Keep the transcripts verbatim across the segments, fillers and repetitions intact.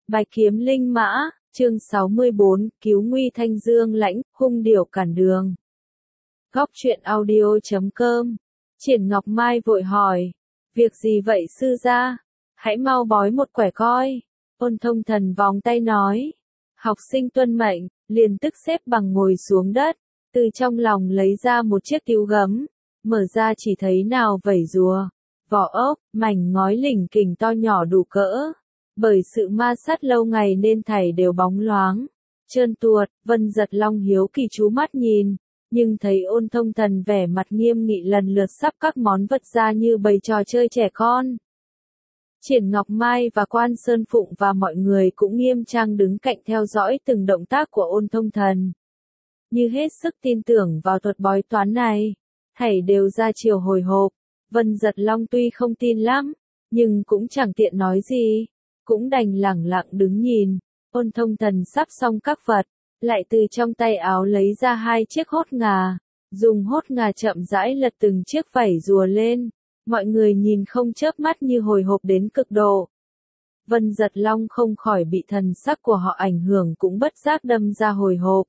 Bạch kiếm linh mã, chương sáu mươi bốn, cứu nguy Thanh Dương Lãnh, hung điểu cản đường. Góc truyện audio chấm com. Triển Ngọc Mai vội hỏi, việc gì vậy sư gia? Hãy mau bói một quẻ coi. Ôn Thông Thần vòng tay nói. Học sinh tuân mệnh, liền tức xếp bằng ngồi xuống đất, từ trong lòng lấy ra một chiếc tíu gấm, mở ra chỉ thấy nào vảy rùa, vỏ ốc, mảnh ngói lỉnh kình to nhỏ đủ cỡ. Bởi sự ma sát lâu ngày nên thảy đều bóng loáng, trơn tuột. Vân Giật Long hiếu kỳ chú mắt nhìn, nhưng thấy Ôn Thông Thần vẻ mặt nghiêm nghị lần lượt sắp các món vật ra như bày trò chơi trẻ con. Triển Ngọc Mai và Quan Sơn Phụng và mọi người cũng nghiêm trang đứng cạnh theo dõi từng động tác của Ôn Thông Thần, như hết sức tin tưởng vào thuật bói toán này. Thảy đều ra chiều hồi hộp. Vân Giật Long tuy không tin lắm, nhưng cũng chẳng tiện nói gì, cũng đành lẳng lặng đứng nhìn. Ôn Thông Thần sắp xong các vật, lại từ trong tay áo lấy ra hai chiếc hốt ngà, dùng hốt ngà chậm rãi lật từng chiếc vảy rùa lên. Mọi người nhìn không chớp mắt như hồi hộp đến cực độ. Vân Giật Long không khỏi bị thần sắc của họ ảnh hưởng, cũng bất giác đâm ra hồi hộp.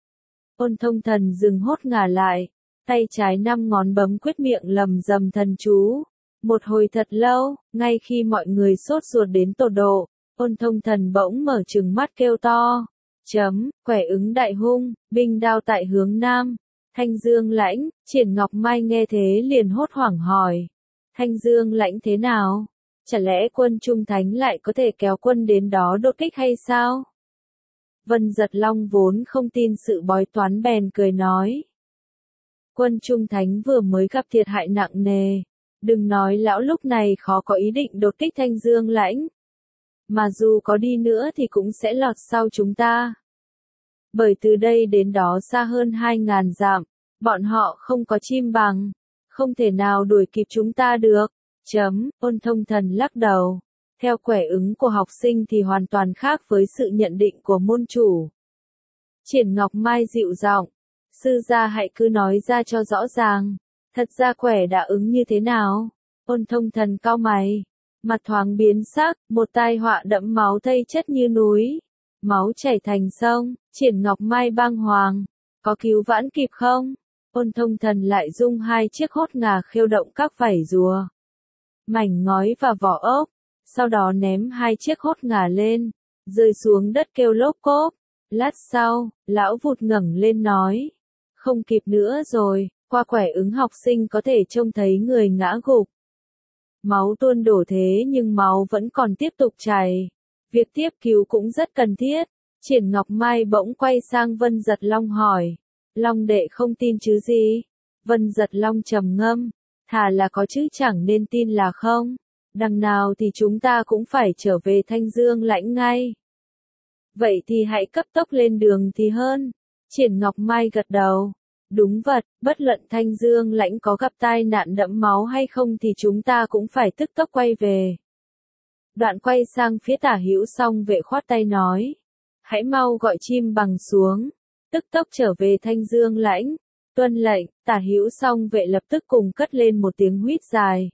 Ôn Thông Thần dừng hốt ngà lại, tay trái năm ngón bấm quyết miệng lầm rầm thần chú. Một hồi thật lâu, ngay khi mọi người sốt ruột đến tột độ, Ôn Thông Thần bỗng mở trừng mắt kêu to. Chấm, quẻ ứng đại hung, binh đao tại hướng nam. Thanh Dương Lãnh. Triển Ngọc Mai nghe thế liền hốt hoảng hỏi. Thanh Dương Lãnh thế nào? Chả lẽ quân Trung Thánh lại có thể kéo quân đến đó đột kích hay sao? Vân Giật Long vốn không tin sự bói toán bèn cười nói. Quân Trung Thánh vừa mới gặp thiệt hại nặng nề. Đừng nói lão lúc này khó có ý định đột kích Thanh Dương Lãnh. Mà dù có đi nữa thì cũng sẽ lọt sau chúng ta. Bởi từ đây đến đó xa hơn hai ngàn dặm, bọn họ không có chim bằng, không thể nào đuổi kịp chúng ta được. Chấm, Ôn Thông Thần lắc đầu. Theo quẻ ứng của học sinh thì hoàn toàn khác với sự nhận định của môn chủ. Triển Ngọc Mai dịu giọng, sư gia hãy cứ nói ra cho rõ ràng. Thật ra quẻ đã ứng như thế nào? Ôn Thông Thần cau mày, mặt thoáng biến sắc, một tai họa đẫm máu thây chất như núi, máu chảy thành sông. Triển Ngọc Mai băng hoàng, có cứu vãn kịp không? Ôn Thông Thần lại dung hai chiếc hốt ngà khêu động các vảy rùa, mảnh ngói và vỏ ốc, sau đó ném hai chiếc hốt ngà lên, rơi xuống đất kêu lốp cốp. Lát sau, lão vụt ngẩng lên nói, không kịp nữa rồi. Qua quẻ ứng học sinh có thể trông thấy người ngã gục, máu tuôn đổ, thế nhưng máu vẫn còn tiếp tục chảy. Việc tiếp cứu cũng rất cần thiết. Triển Ngọc Mai bỗng quay sang Vân Giật Long hỏi, Long đệ không tin chứ gì? Vân Giật Long trầm ngâm, thà là có chứ chẳng nên tin là không. Đằng nào thì chúng ta cũng phải trở về Thanh Dương Lãnh ngay. Vậy thì hãy cấp tốc lên đường thì hơn. Triển Ngọc Mai gật đầu. Đúng vật, bất luận Thanh Dương Lãnh có gặp tai nạn đẫm máu hay không thì chúng ta cũng phải tức tốc quay về. Đoạn quay sang phía Tả Hữu Song vệ khoát tay nói, hãy mau gọi chim bằng xuống, tức tốc trở về Thanh Dương Lãnh. Tuân lệnh. Tả Hữu Song vệ lập tức cùng cất lên một tiếng huýt dài.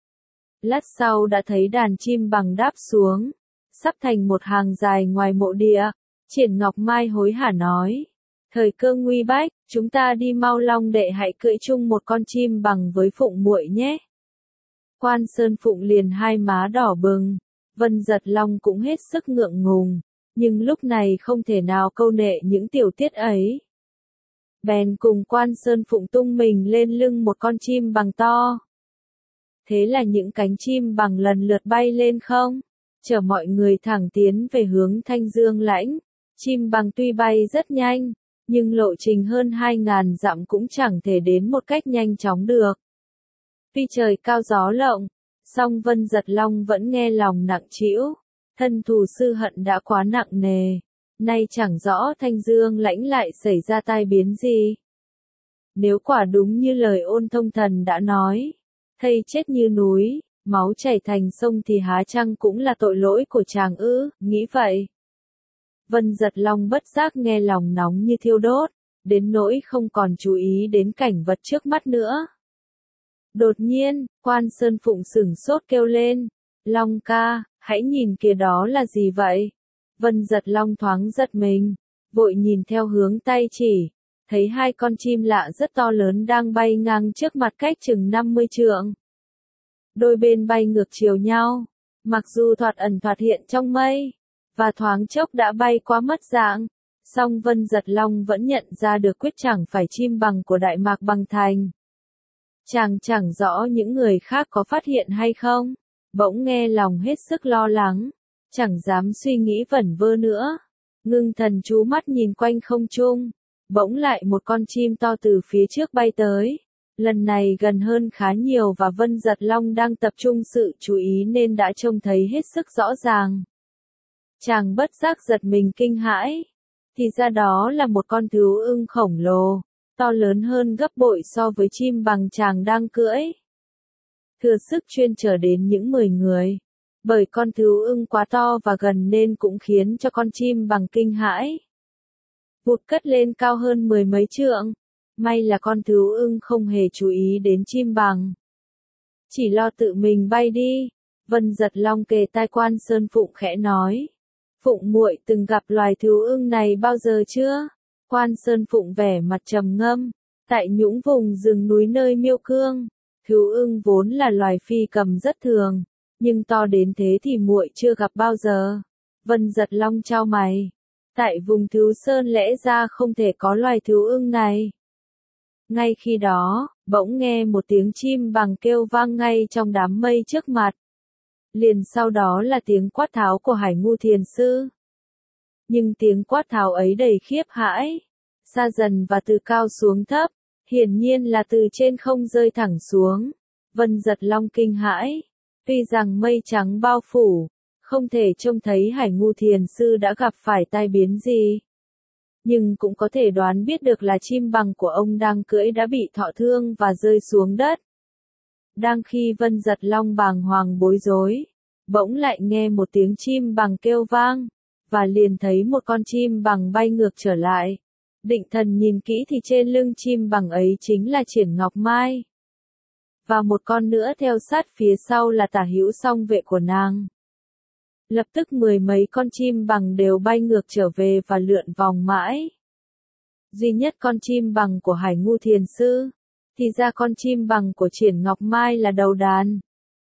Lát sau đã thấy đàn chim bằng đáp xuống, sắp thành một hàng dài ngoài mộ địa. Triển Ngọc Mai hối hả nói, thời cơ nguy bách, chúng ta đi mau, Long đệ hãy cưỡi chung một con chim bằng với Phụng muội nhé. Quan Sơn Phụng liền hai má đỏ bừng. Vân Giật Long cũng hết sức ngượng ngùng, nhưng lúc này không thể nào câu nệ những tiểu tiết ấy. Bèn cùng Quan Sơn Phụng tung mình lên lưng một con chim bằng to. Thế là những cánh chim bằng lần lượt bay lên không, chở mọi người thẳng tiến về hướng Thanh Dương Lãnh. Chim bằng tuy bay rất nhanh, nhưng lộ trình hơn hai ngàn dặm cũng chẳng thể đến một cách nhanh chóng được. Tuy trời cao gió lộng, song Vân Giật Long vẫn nghe lòng nặng trĩu. Thân thù sư hận đã quá nặng nề, nay chẳng rõ Thanh Dương Lãnh lại xảy ra tai biến gì. Nếu quả đúng như lời Ôn Thông Thần đã nói, thây chết như núi, máu chảy thành sông thì há chăng cũng là tội lỗi của chàng ư? Nghĩ vậy, Vân Giật Long bất giác nghe lòng nóng như thiêu đốt, đến nỗi không còn chú ý đến cảnh vật trước mắt nữa. Đột nhiên, Quan Sơn Phụng sửng sốt kêu lên, Long ca, hãy nhìn kìa, đó là gì vậy? Vân Giật Long thoáng giật mình, vội nhìn theo hướng tay chỉ, thấy hai con chim lạ rất to lớn đang bay ngang trước mặt cách chừng năm mươi trượng. Đôi bên bay ngược chiều nhau, mặc dù thoạt ẩn thoạt hiện trong mây, và thoáng chốc đã bay qua mất dạng, song Vân Giật Long vẫn nhận ra được quyết chẳng phải chim bằng của Đại Mạc Bằng Thành. Chàng chẳng rõ những người khác có phát hiện hay không, bỗng nghe lòng hết sức lo lắng, chẳng dám suy nghĩ vẩn vơ nữa, ngưng thần chú mắt nhìn quanh không trung, bỗng lại một con chim to từ phía trước bay tới, lần này gần hơn khá nhiều và Vân Giật Long đang tập trung sự chú ý nên đã trông thấy hết sức rõ ràng. Chàng bất giác giật mình kinh hãi, thì ra đó là một con thú ưng khổng lồ, to lớn hơn gấp bội so với chim bằng chàng đang cưỡi. Thừa sức chuyên chở đến những mười người, bởi con thú ưng quá to và gần nên cũng khiến cho con chim bằng kinh hãi. Vụt cất lên cao hơn mười mấy trượng, may là con thú ưng không hề chú ý đến chim bằng. Chỉ lo tự mình bay đi, Vân Giật Long kề tai Quan Sơn Phụng khẽ nói. Phụng muội từng gặp loài thú ưng này bao giờ chưa? Quan Sơn Phụng vẻ mặt trầm ngâm, tại những vùng rừng núi nơi Miêu Cương, thú ưng vốn là loài phi cầm rất thường, nhưng to đến thế thì muội chưa gặp bao giờ. Vân Giật Long chau mày, tại vùng Thú Sơn lẽ ra không thể có loài thú ưng này. Ngay khi đó, bỗng nghe một tiếng chim bằng kêu vang ngay trong đám mây trước mặt. Liền sau đó là tiếng quát tháo của Hải Ngu Thiền Sư. Nhưng tiếng quát tháo ấy đầy khiếp hãi, xa dần và từ cao xuống thấp, hiển nhiên là từ trên không rơi thẳng xuống. Vân Giật Long kinh hãi, tuy rằng mây trắng bao phủ, không thể trông thấy Hải Ngu Thiền Sư đã gặp phải tai biến gì. Nhưng cũng có thể đoán biết được là chim bằng của ông đang cưỡi đã bị thọ thương và rơi xuống đất. Đang khi Vân Giật Long bàng hoàng bối rối, bỗng lại nghe một tiếng chim bằng kêu vang, và liền thấy một con chim bằng bay ngược trở lại. Định thần nhìn kỹ thì trên lưng chim bằng ấy chính là Triển Ngọc Mai. Và một con nữa theo sát phía sau là tả hữu song vệ của nàng. Lập tức mười mấy con chim bằng đều bay ngược trở về và lượn vòng mãi. Duy nhất con chim bằng của Hải Ngu Thiền Sư, thì ra con chim bằng của Triển Ngọc Mai là đầu đàn.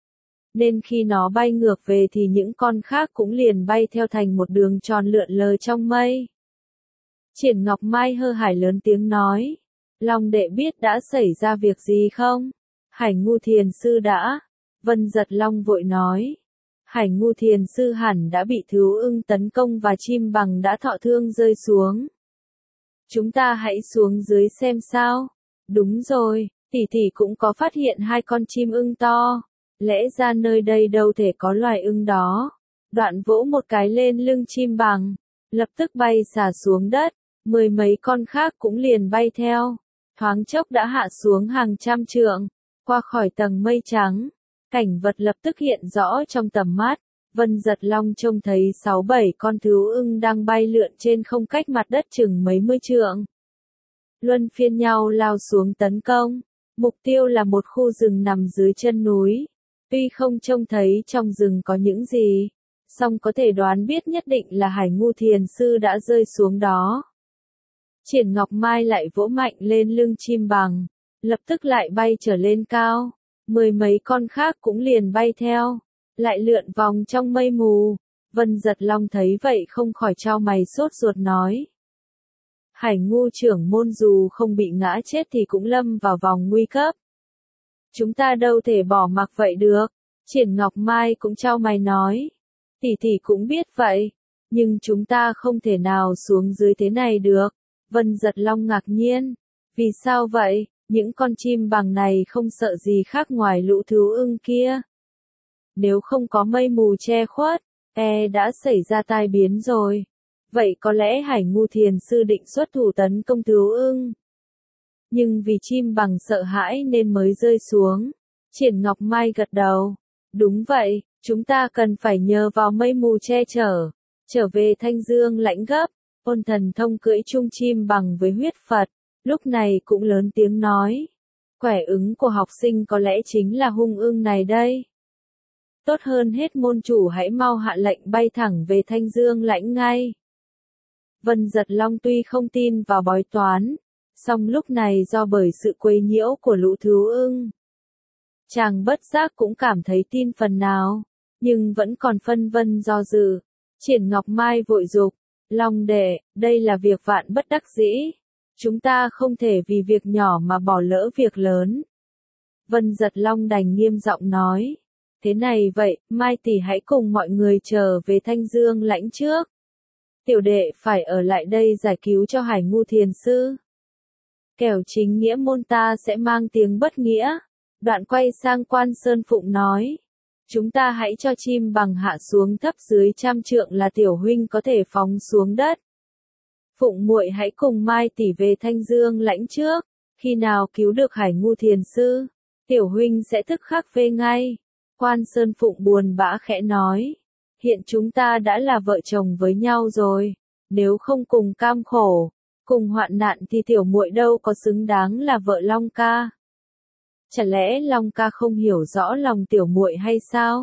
Nên khi nó bay ngược về thì những con khác cũng liền bay theo thành một đường tròn lượn lờ trong mây. Triển Ngọc Mai hơ hải lớn tiếng nói, Long đệ biết đã xảy ra việc gì không? Hải Ngu Thiền Sư đã. Vân Giật Long vội nói, Hải Ngu Thiền Sư hẳn đã bị thú ưng tấn công và chim bằng đã thọ thương rơi xuống. Chúng ta hãy xuống dưới xem sao. Đúng rồi, tỷ tỷ cũng có phát hiện hai con chim ưng to. Lẽ ra nơi đây đâu thể có loài ưng đó. Đoạn vỗ một cái lên lưng chim bằng, lập tức bay xả xuống đất, mười mấy con khác cũng liền bay theo. Thoáng chốc đã hạ xuống hàng trăm trượng, qua khỏi tầng mây trắng. Cảnh vật lập tức hiện rõ trong tầm mắt. Vân Giật Long trông thấy sáu bảy con thú ưng đang bay lượn trên không cách mặt đất chừng mấy mươi trượng. Luân phiên nhau lao xuống tấn công. Mục tiêu là một khu rừng nằm dưới chân núi. Tuy không trông thấy trong rừng có những gì, song có thể đoán biết nhất định là Hải Ngu Thiền Sư đã rơi xuống đó. Triển Ngọc Mai lại vỗ mạnh lên lưng chim bằng, lập tức lại bay trở lên cao. Mười mấy con khác cũng liền bay theo, lại lượn vòng trong mây mù. Vân Giật Long thấy vậy không khỏi chau mày sốt ruột nói. Hải Ngu trưởng môn dù không bị ngã chết thì cũng lâm vào vòng nguy cấp. Chúng ta đâu thể bỏ mặc vậy được. Triển Ngọc Mai cũng chau mày nói. Tỷ tỷ cũng biết vậy, nhưng chúng ta không thể nào xuống dưới thế này được. Vân Giật Long ngạc nhiên. Vì sao vậy? Những con chim bằng này không sợ gì khác ngoài lũ thú ưng kia. Nếu không có mây mù che khuất, e đã xảy ra tai biến rồi. Vậy có lẽ Hải Ngu Thiền Sư định xuất thủ tấn công thú ưng. Nhưng vì chim bằng sợ hãi nên mới rơi xuống. Triển Ngọc Mai gật đầu. Đúng vậy, chúng ta cần phải nhờ vào mây mù che chở. Trở về Thanh Dương Lãnh gấp, Ôn Thần Thông cưỡi chung chim bằng với huyết Phật. Lúc này cũng lớn tiếng nói. Quẻ ứng của học sinh có lẽ chính là hung ưng này đây. tốt hơn hết môn chủ hãy mau hạ lệnh bay thẳng về Thanh Dương Lãnh ngay. Vân Giật Long tuy không tin vào bói toán, song lúc này do bởi sự quấy nhiễu của lũ thú ưng, chàng bất giác cũng cảm thấy tin phần nào, nhưng vẫn còn phân vân do dự. Triển Ngọc Mai vội dục, Long đệ, đây là việc vạn bất đắc dĩ, chúng ta không thể vì việc nhỏ mà bỏ lỡ việc lớn. Vân Giật Long đành nghiêm giọng nói, thế này vậy, Mai tỷ hãy cùng mọi người trở về Thanh Dương Lãnh trước. Tiểu đệ phải ở lại đây giải cứu cho Hải Ngu Thiền Sư. Kẻo chính nghĩa môn ta sẽ mang tiếng bất nghĩa. Đoạn quay sang Quan Sơn Phụng nói, chúng ta hãy cho chim bằng hạ xuống thấp dưới trăm trượng là tiểu huynh có thể phóng xuống đất. Phụng muội hãy cùng Mai tỷ về Thanh Dương Lãnh trước, khi nào cứu được Hải Ngu Thiền Sư, tiểu huynh sẽ tức khắc về ngay. Quan Sơn Phụng buồn bã khẽ nói, hiện chúng ta đã là vợ chồng với nhau rồi, nếu không cùng cam khổ, cùng hoạn nạn thì tiểu muội đâu có xứng đáng là vợ Long ca. Chả lẽ Long ca không hiểu rõ lòng tiểu muội hay sao?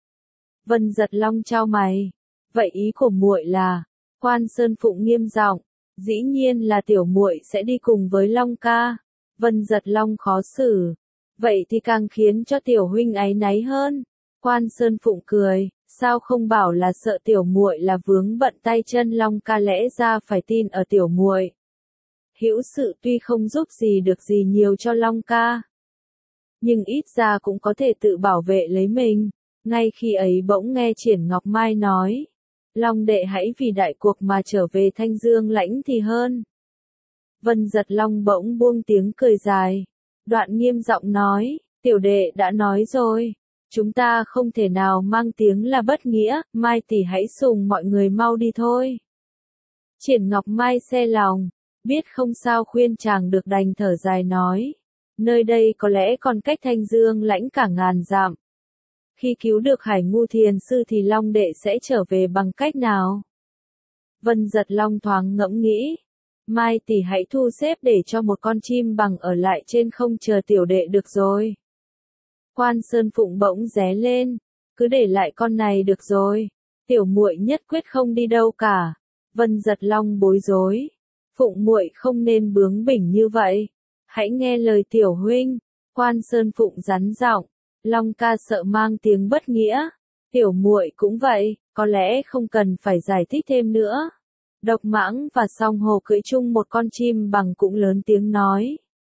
Vân Giật Long chau mày, vậy ý của muội là? Quan Sơn Phụng nghiêm giọng, dĩ nhiên là tiểu muội sẽ đi cùng với Long ca. Vân Giật Long khó xử, vậy thì càng khiến cho tiểu huynh áy náy hơn. Quan Sơn Phụng cười, sao không bảo là sợ tiểu muội là vướng bận tay chân Long ca, lẽ ra phải tin ở tiểu muội. Hữu sự tuy không giúp gì được gì nhiều cho Long ca, nhưng ít ra cũng có thể tự bảo vệ lấy mình. Ngay khi ấy bỗng nghe Triển Ngọc Mai nói, Long đệ hãy vì đại cuộc mà trở về Thanh Dương Lãnh thì hơn. Vân Giật Long bỗng buông tiếng cười dài, đoạn nghiêm giọng nói, tiểu đệ đã nói rồi, chúng ta không thể nào mang tiếng là bất nghĩa, Mai tỷ hãy sùng mọi người mau đi thôi. Triển Ngọc Mai xe lòng, biết không sao khuyên chàng được đành thở dài nói, nơi đây có lẽ còn cách Thanh Dương Lãnh cả ngàn dặm. Khi cứu được Hải Ngu Thiền Sư thì Long đệ sẽ trở về bằng cách nào? Vân Giật Long thoáng ngẫm nghĩ, Mai tỷ hãy thu xếp để cho một con chim bằng ở lại trên không chờ tiểu đệ được rồi. Quan Sơn Phụng bỗng ré lên, cứ để lại con này được rồi, tiểu muội nhất quyết không đi đâu cả. Vân Giật Long bối rối, Phụng muội không nên bướng bỉnh như vậy, hãy nghe lời tiểu huynh. Quan Sơn Phụng rắn giọng, Long ca sợ mang tiếng bất nghĩa, tiểu muội cũng vậy, có lẽ không cần phải giải thích thêm nữa. Độc Mãng và Song Hồ cưỡi chung một con chim bằng cũng lớn tiếng nói,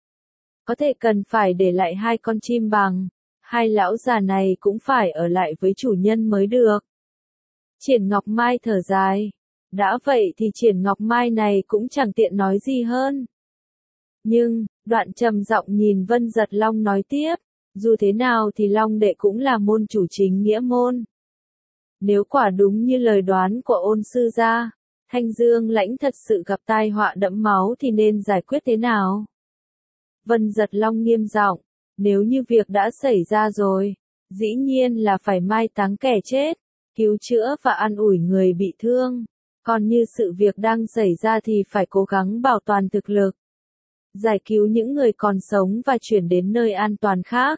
có thể cần phải để lại hai con chim bằng, hai lão già này cũng phải ở lại với chủ nhân mới được. Triển Ngọc Mai thở dài, đã vậy thì Triển Ngọc Mai này cũng chẳng tiện nói gì hơn. Nhưng, đoạn trầm giọng nhìn Vân Giật Long nói tiếp, dù thế nào thì Long đệ cũng là môn chủ chính nghĩa môn. Nếu quả đúng như lời đoán của Ôn sư gia, Thanh Dương Lãnh thật sự gặp tai họa đẫm máu thì nên giải quyết thế nào? Vân Giật Long nghiêm giọng, nếu như việc đã xảy ra rồi, dĩ nhiên là phải mai táng kẻ chết, cứu chữa và an ủi người bị thương. Còn như sự việc đang xảy ra thì phải cố gắng bảo toàn thực lực, giải cứu những người còn sống và chuyển đến nơi an toàn khác.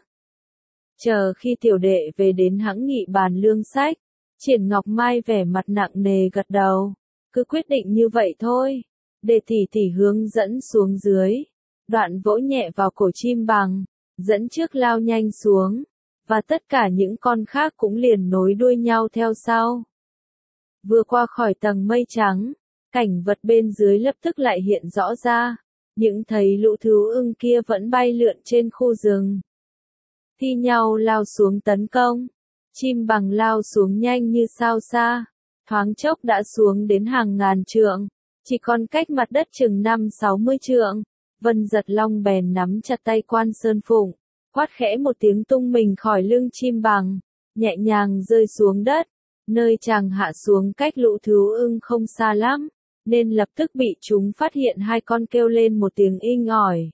Chờ khi tiểu đệ về đến hãng nghị bàn lương sách. Triển Ngọc Mai vẻ mặt nặng nề gật đầu, cứ quyết định như vậy thôi. Để tỷ tỷ hướng dẫn xuống dưới, đoạn vỗ nhẹ vào cổ chim bằng, dẫn trước lao nhanh xuống, và tất cả những con khác cũng liền nối đuôi nhau theo sau. Vừa qua khỏi tầng mây trắng, cảnh vật bên dưới lập tức lại hiện rõ ra, những thấy lũ thú ưng kia vẫn bay lượn trên khu rừng, thi nhau lao xuống tấn công. Chim bằng lao xuống nhanh như sao xa, thoáng chốc đã xuống đến hàng ngàn trượng, chỉ còn cách mặt đất chừng năm sáu mươi trượng. Vân Giật Long bèn nắm chặt tay Quan Sơn Phụng, quát khẽ một tiếng tung mình khỏi lưng chim bằng, nhẹ nhàng rơi xuống đất. Nơi chàng hạ xuống cách lũ thú ưng không xa lắm, nên lập tức bị chúng phát hiện, hai con kêu lên một tiếng inh ỏi,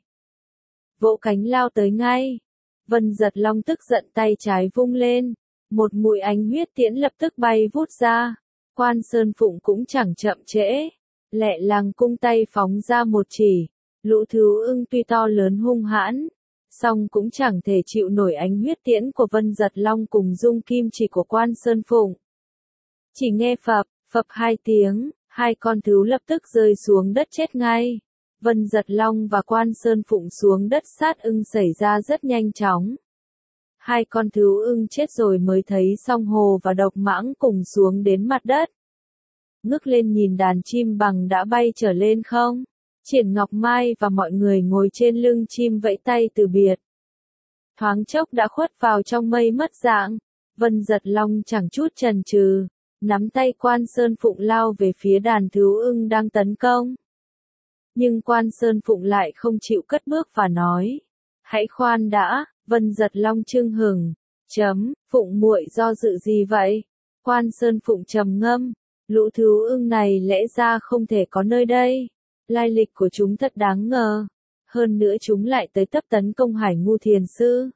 vỗ cánh lao tới ngay. Vân Giật Long tức giận tay trái vung lên, một mũi ánh huyết tiễn lập tức bay vút ra. Quan Sơn Phụng cũng chẳng chậm trễ, lẹ làng cung tay phóng ra một chỉ. Lũ thú ưng tuy to lớn hung hãn, song cũng chẳng thể chịu nổi ánh huyết tiễn của Vân Giật Long cùng dung kim chỉ của Quan Sơn Phụng. Chỉ nghe phập, phập hai tiếng, hai con thú lập tức rơi xuống đất chết ngay. Vân Giật Long và Quan Sơn Phụng xuống đất sát ưng xảy ra rất nhanh chóng. Hai con thú ưng chết rồi mới thấy Song Hồ và Độc Mãng cùng xuống đến mặt đất. Ngước lên nhìn đàn chim bằng đã bay trở lên không. Triển Ngọc Mai và mọi người ngồi trên lưng chim vẫy tay từ biệt. Thoáng chốc đã khuất vào trong mây mất dạng. Vân Giật Long chẳng chút chần chừ, nắm tay Quan Sơn Phụng lao về phía đàn thú ưng đang tấn công. Nhưng Quan Sơn Phụng lại không chịu cất bước và nói: "Hãy khoan đã." Vân Giật Long chưng hừng, chấm, Phụng muội do dự gì vậy? Quan Sơn Phụng trầm ngâm, lũ thú ưng này lẽ ra không thể có nơi đây. Lai lịch của chúng thật đáng ngờ. Hơn nữa chúng lại tới tấp tấn công Hải Ngu Thiền Sư.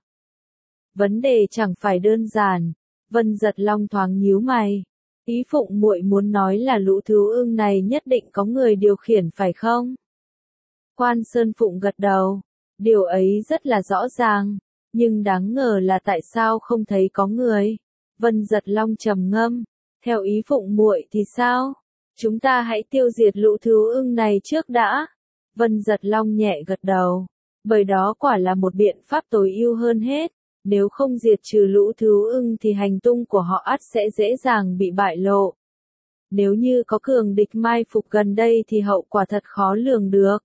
Vấn đề chẳng phải đơn giản. Vân Giật Long thoáng nhíu mày. Ý Phụng muội muốn nói là lũ thú ưng này nhất định có người điều khiển phải không? Quan Sơn Phụng gật đầu. Điều ấy rất là rõ ràng. Nhưng đáng ngờ là tại sao không thấy có người. Vân Giật Long trầm ngâm. Theo ý Phụng muội thì sao? Chúng ta hãy tiêu diệt lũ thú ưng này trước đã. Vân Giật Long nhẹ gật đầu. Bởi đó quả là một biện pháp tối ưu hơn hết. Nếu không diệt trừ lũ thú ưng thì hành tung của họ ắt sẽ dễ dàng bị bại lộ. Nếu như có cường địch mai phục gần đây thì hậu quả thật khó lường được.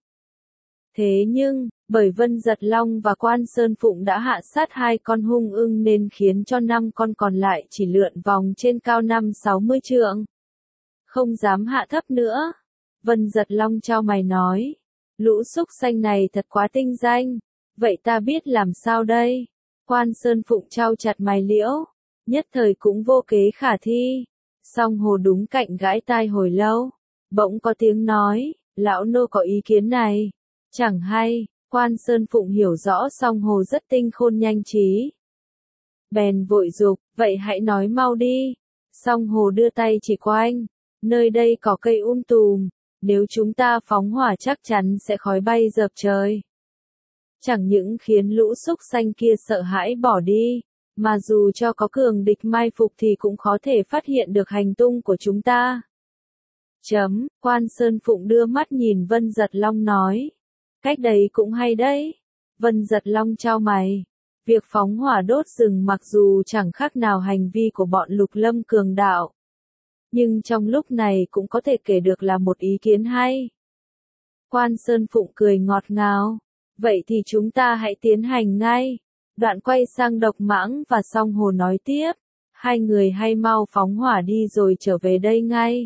Thế nhưng, bởi Vân Giật Long và Quan Sơn Phụng đã hạ sát hai con hung ưng nên khiến cho năm con còn lại chỉ lượn vòng trên cao năm sáu mươi trượng. Không dám hạ thấp nữa. Vân Giật Long chau mày nói. Lũ súc sanh này thật quá tinh danh. Vậy ta biết làm sao đây? Quan Sơn Phụng chau chặt mày liễu. Nhất thời cũng vô kế khả thi. Song Hồ đúng cạnh gãi tai hồi lâu. Bỗng có tiếng nói. Lão nô có ý kiến này. Chẳng hay. Quan Sơn Phụng hiểu rõ Song Hồ rất tinh khôn nhanh trí. Bèn vội dục. Vậy hãy nói mau đi. Song Hồ đưa tay chỉ quanh. Nơi đây có cây um tùm, nếu chúng ta phóng hỏa chắc chắn sẽ khói bay dợp trời. Chẳng những khiến lũ súc sanh kia sợ hãi bỏ đi, mà dù cho có cường địch mai phục thì cũng khó thể phát hiện được hành tung của chúng ta. Chấm, Quan Sơn Phụng đưa mắt nhìn Vân Giật Long nói. Cách đấy cũng hay đấy. Vân Giật Long chau mày. Việc phóng hỏa đốt rừng mặc dù chẳng khác nào hành vi của bọn Lục Lâm cường đạo. Nhưng trong lúc này cũng có thể kể được là một ý kiến hay. Quan Sơn Phụng cười ngọt ngào. Vậy thì chúng ta hãy tiến hành ngay. Đoạn quay sang Độc Mãng và Song Hồ nói tiếp. Hai người hay mau phóng hỏa đi rồi trở về đây ngay.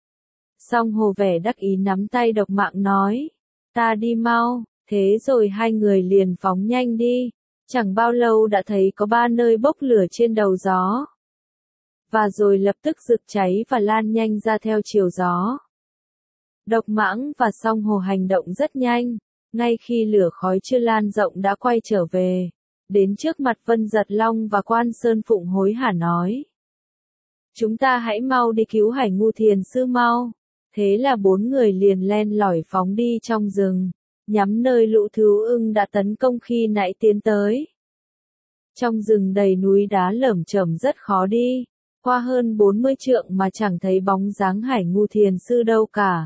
Song Hồ vẻ đắc ý nắm tay Độc Mãng nói. Ta đi mau. Thế rồi hai người liền phóng nhanh đi. Chẳng bao lâu đã thấy có ba nơi bốc lửa trên đầu gió. Và rồi lập tức rực cháy và lan nhanh ra theo chiều gió. Độc Mãng và Song Hồ hành động rất nhanh, ngay khi lửa khói chưa lan rộng đã quay trở về, đến trước mặt Vân Giật Long và Quan Sơn Phụng hối hả nói. Chúng ta hãy mau đi cứu Hải Ngu Thiền Sư mau. Thế là bốn người liền len lỏi phóng đi trong rừng, nhắm nơi lũ thú ưng đã tấn công khi nãy tiến tới. Trong rừng đầy núi đá lởm chởm rất khó đi. Qua hơn bốn mươi trượng mà chẳng thấy bóng dáng Hải Ngu Thiền Sư đâu cả.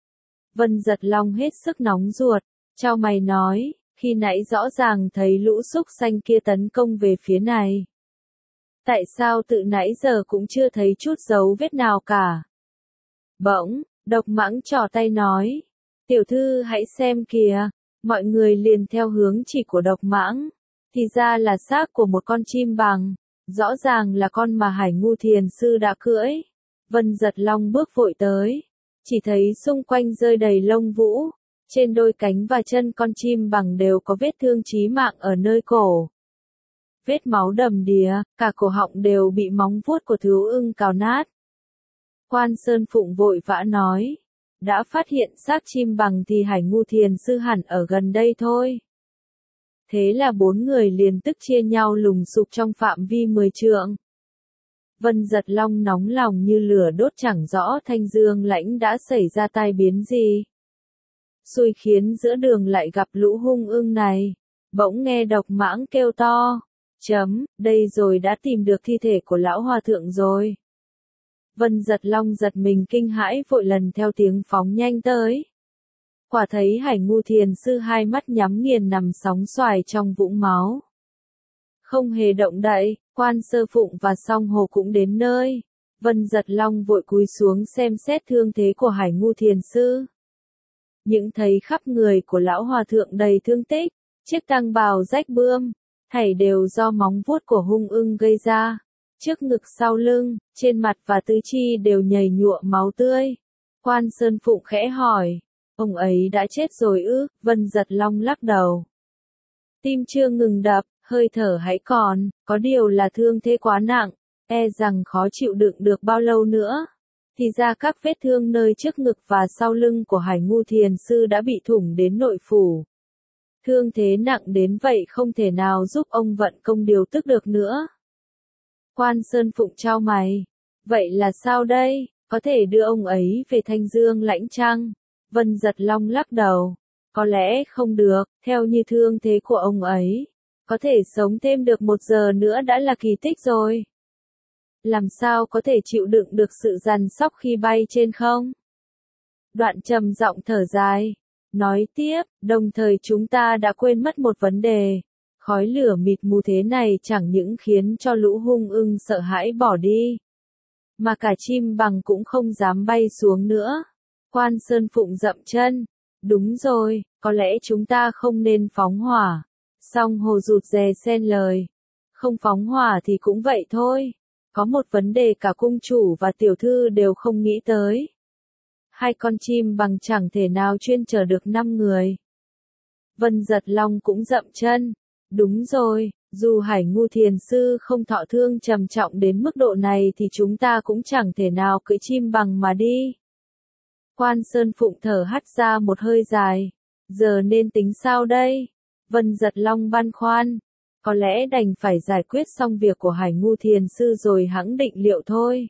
Vân Giật Long hết sức nóng ruột, chau mày nói, khi nãy rõ ràng thấy lũ súc sanh kia tấn công về phía này. Tại sao tự nãy giờ cũng chưa thấy chút dấu vết nào cả? Bỗng, Độc Mãng trỏ tay nói, tiểu thư hãy xem kìa, mọi người liền theo hướng chỉ của Độc Mãng, thì ra là xác của một con chim bằng. Rõ ràng là con mà Hải Ngu Thiền Sư đã cưỡi. Vân Giật Long bước vội tới. Chỉ thấy xung quanh rơi đầy lông vũ. Trên đôi cánh và chân con chim bằng đều có vết thương chí mạng ở nơi cổ. Vết máu đầm đìa, cả cổ họng đều bị móng vuốt của thú ưng cào nát. Quan Sơn Phụng vội vã nói. Đã phát hiện xác chim bằng thì Hải Ngu Thiền Sư hẳn ở gần đây thôi. Thế là bốn người liền tức chia nhau lùng sục trong phạm vi mười trượng. Vân Giật Long nóng lòng như lửa đốt chẳng rõ Thanh Dương Lãnh đã xảy ra tai biến gì. Xui khiến giữa đường lại gặp lũ hung ưng này. Bỗng nghe Độc Mãng kêu to. Chấm, đây rồi đã tìm được thi thể của lão hòa thượng rồi. Vân Giật Long giật mình kinh hãi vội lần theo tiếng phóng nhanh tới. Quả thấy Hải Ngu Thiền Sư hai mắt nhắm nghiền nằm sóng xoài trong vũng máu. Không hề động đậy, Quan Sơ Phụng và Song Hồ cũng đến nơi. Vân Giật Long vội cúi xuống xem xét thương thế của Hải Ngu Thiền Sư. Những thấy khắp người của lão hòa thượng đầy thương tích, chiếc tăng bào rách bươm, thảy đều do móng vuốt của hung ưng gây ra. Trước ngực sau lưng, trên mặt và tứ chi đều nhầy nhụa máu tươi. Quan Sơn Phụng khẽ hỏi, ông ấy đã chết rồi ư? Vân Giật Long lắc đầu. Tim chưa ngừng đập, hơi thở hãy còn, có điều là thương thế quá nặng, e rằng khó chịu đựng được bao lâu nữa. Thì ra các vết thương nơi trước ngực và sau lưng của Hải Ngu Thiền Sư đã bị thủng đến nội phủ. Thương thế nặng đến vậy không thể nào giúp ông vận công điều tức được nữa. Quan Sơn Phụng chau mày. Vậy là sao đây? Có thể đưa ông ấy về Thanh Dương Lãnh chăng? Vân Giật Long lắc đầu. Có lẽ không được, theo như thương thế của ông ấy. Có thể sống thêm được một giờ nữa đã là kỳ tích rồi. Làm sao có thể chịu đựng được sự giằn sóc khi bay trên không? Đoạn trầm giọng thở dài. Nói tiếp, đồng thời chúng ta đã quên mất một vấn đề. Khói lửa mịt mù thế này chẳng những khiến cho lũ hung ưng sợ hãi bỏ đi. Mà cả chim bằng cũng không dám bay xuống nữa. Quan Sơn Phụng dậm chân. Đúng rồi, có lẽ chúng ta không nên phóng hỏa. Song Hồ rụt rè xen lời. Không phóng hỏa thì cũng vậy thôi. Có một vấn đề cả cung chủ và tiểu thư đều không nghĩ tới. Hai con chim bằng chẳng thể nào chuyên chở được năm người. Vân Giật Long cũng dậm chân. Đúng rồi, dù Hải Ngu Thiền Sư không thọ thương trầm trọng đến mức độ này thì chúng ta cũng chẳng thể nào cưỡi chim bằng mà đi. Quan Sơn Phụng thở hắt ra một hơi dài. Giờ nên tính sao đây? Vân Giật Long băn khoăn. Có lẽ đành phải giải quyết xong việc của Hải Ngu Thiền Sư rồi hẵng định liệu thôi.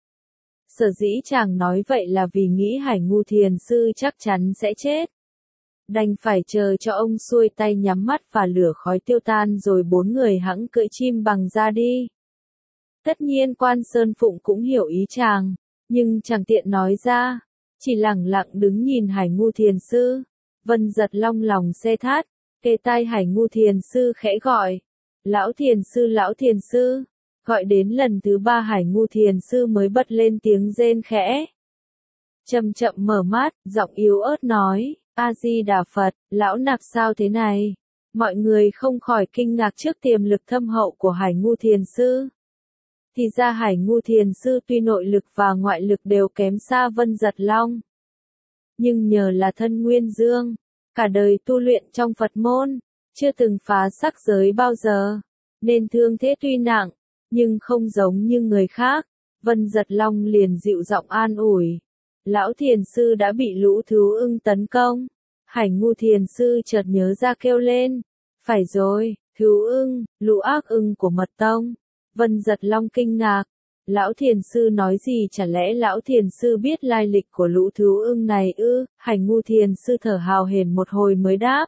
Sở dĩ chàng nói vậy là vì nghĩ Hải Ngu Thiền Sư chắc chắn sẽ chết. Đành phải chờ cho ông xuôi tay nhắm mắt và lửa khói tiêu tan rồi bốn người hẵng cưỡi chim bằng ra đi. Tất nhiên Quan Sơn Phụng cũng hiểu ý chàng, nhưng chẳng tiện nói ra, chỉ lẳng lặng đứng nhìn Hải Ngu Thiền Sư. Vân Giật Long lòng se thát, kề tai Hải Ngu Thiền Sư khẽ gọi. Lão Thiền Sư, Lão Thiền Sư. Gọi đến lần thứ ba Hải Ngu Thiền Sư mới bật lên tiếng rên khẽ. Chậm chậm mở mắt, giọng yếu ớt nói, A-di-đà Phật, lão nạp sao thế này? Mọi người không khỏi kinh ngạc trước tiềm lực thâm hậu của Hải Ngu Thiền Sư. Thì ra Hải Ngu Thiền Sư tuy nội lực và ngoại lực đều kém xa Vân Giật Long. Nhưng nhờ là thân nguyên dương, cả đời tu luyện trong Phật môn, chưa từng phá sắc giới bao giờ, nên thương thế tuy nặng, nhưng không giống như người khác. Vân Giật Long liền dịu giọng an ủi. Lão Thiền Sư đã bị lũ thú ưng tấn công. Hải Ngu Thiền Sư chợt nhớ ra kêu lên. Phải rồi, thú ưng, lũ ác ưng của mật tông. Vân Giật Long kinh ngạc. Lão Thiền Sư nói gì, chả lẽ Lão Thiền Sư biết lai lịch của lũ thú ưng này ư? Hải Ngu Thiền Sư thở hào hển một hồi mới đáp.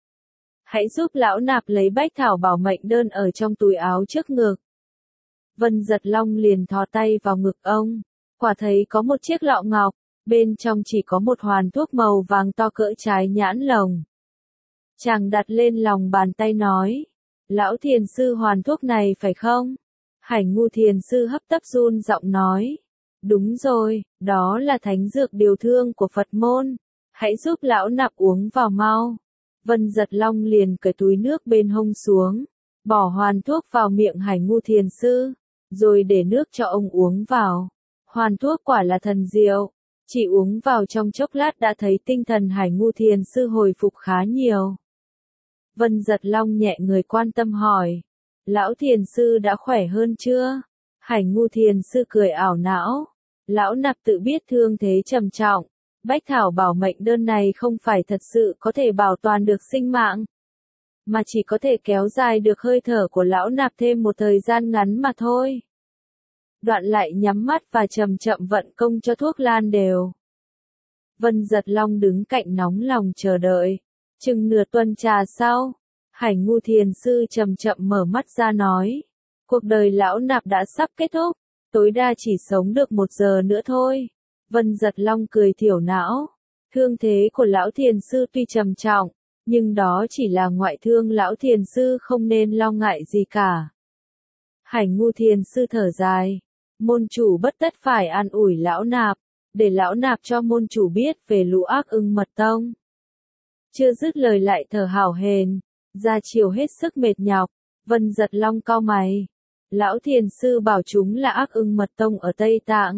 Hãy giúp lão nạp lấy bách thảo bảo mệnh đơn ở trong túi áo trước ngực. Vân Giật Long liền thò tay vào ngực ông. Quả thấy có một chiếc lọ ngọc, bên trong chỉ có một hoàn thuốc màu vàng to cỡ trái nhãn lồng. Chàng đặt lên lòng bàn tay nói. Lão Thiền Sư hoàn thuốc này phải không? Hải Ngu Thiền Sư hấp tấp run giọng nói. Đúng rồi, đó là thánh dược điều thương của Phật môn. Hãy giúp lão nạp uống vào mau. Vân Giật Long liền cởi túi nước bên hông xuống, bỏ hoàn thuốc vào miệng Hải Ngu Thiền Sư, rồi để nước cho ông uống vào. Hoàn thuốc quả là thần diệu, chỉ uống vào trong chốc lát đã thấy tinh thần Hải Ngu Thiền Sư hồi phục khá nhiều. Vân Giật Long nhẹ người quan tâm hỏi, Lão Thiền Sư đã khỏe hơn chưa? Hải Ngu Thiền Sư cười ảo não, lão nạp tự biết thương thế trầm trọng. Bách thảo bảo mệnh đơn này không phải thật sự có thể bảo toàn được sinh mạng, mà chỉ có thể kéo dài được hơi thở của lão nạp thêm một thời gian ngắn mà thôi. Đoạn lại nhắm mắt và chậm chậm vận công cho thuốc lan đều. Vân Giật Long đứng cạnh nóng lòng chờ đợi. Chừng nửa tuần trà sau, Hải Ngu Thiền Sư chậm chậm mở mắt ra nói. Cuộc đời lão nạp đã sắp kết thúc, tối đa chỉ sống được một giờ nữa thôi. Vân Giật Long cười thiểu não. Thương thế của lão thiền sư tuy trầm trọng, nhưng đó chỉ là ngoại thương, lão thiền sư không nên lo ngại gì cả. Hải Ngu Thiền Sư thở dài. Môn chủ bất tất phải an ủi lão nạp, để lão nạp cho môn chủ biết về lũ ác ưng mật tông. Chưa dứt lời lại thở hào hển, ra chiều hết sức mệt nhọc. Vân Giật Long cau mày. Lão thiền sư bảo chúng là ác ưng mật tông ở Tây Tạng.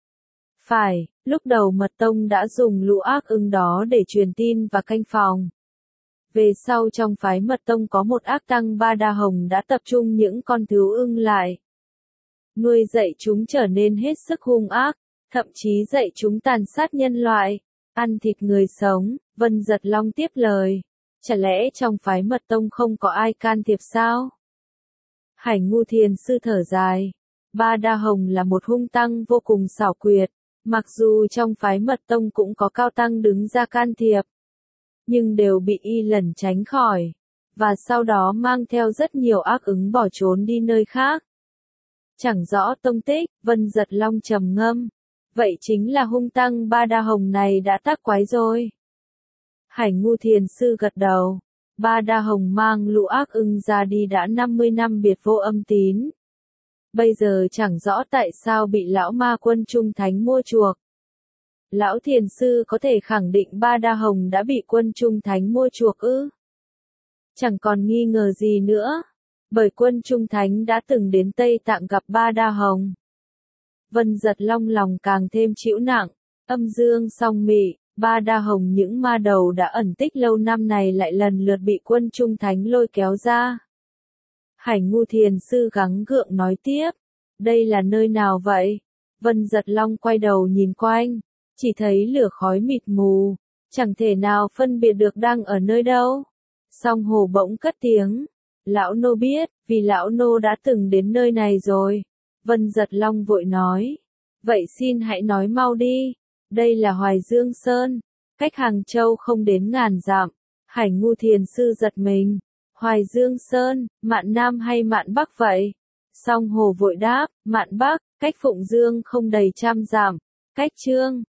Phải, lúc đầu mật tông đã dùng lũ ác ưng đó để truyền tin và canh phòng. Về sau trong phái mật tông có một ác tăng Ba Đa Hồng đã tập trung những con thú ưng lại. Nuôi dạy chúng trở nên hết sức hung ác, thậm chí dạy chúng tàn sát nhân loại, ăn thịt người sống. Vân Giật Long tiếp lời. Chả lẽ trong phái mật tông không có ai can thiệp sao? Hải Ngu Thiền Sư thở dài. Ba Đa Hồng là một hung tăng vô cùng xảo quyệt, mặc dù trong phái mật tông cũng có cao tăng đứng ra can thiệp, nhưng đều bị y lẩn tránh khỏi, và sau đó mang theo rất nhiều ác ứng bỏ trốn đi nơi khác. Chẳng rõ tông tích. Vân Giật Long trầm ngâm. Vậy chính là hung tăng Ba Đa Hồng này đã tác quái rồi. Hải Ngu Thiền Sư gật đầu. Ba Đa Hồng mang lũ ác ưng ra đi đã năm mươi năm biệt vô âm tín. Bây giờ chẳng rõ tại sao bị lão ma quân Trung Thánh mua chuộc. Lão Thiền Sư có thể khẳng định Ba Đa Hồng đã bị quân Trung Thánh mua chuộc ư? Chẳng còn nghi ngờ gì nữa, bởi quân Trung Thánh đã từng đến Tây Tạng gặp Ba Đa Hồng. Vân Giật Long lòng càng thêm chịu nặng. Âm dương song mị, Ba Đa Hồng những ma đầu đã ẩn tích lâu năm này lại lần lượt bị quân Trung Thánh lôi kéo ra. Hải Ngu Thiền Sư gắng gượng nói tiếp. Đây là nơi nào vậy? Vân Giật Long quay đầu nhìn quanh, chỉ thấy lửa khói mịt mù, chẳng thể nào phân biệt được đang ở nơi đâu. Song Hồ bỗng cất tiếng. Lão nô biết, vì lão nô đã từng đến nơi này rồi. Vân Giật Long vội nói. Vậy xin hãy nói mau đi. Đây là Hoài Dương Sơn, cách Hàng Châu không đến ngàn dặm. Hải Ngu Thiền Sư giật mình. Hoài Dương Sơn, mạn Nam hay mạn Bắc vậy? Song Hồ vội đáp, mạn Bắc, cách Phụng Dương không đầy trăm dặm, cách Chương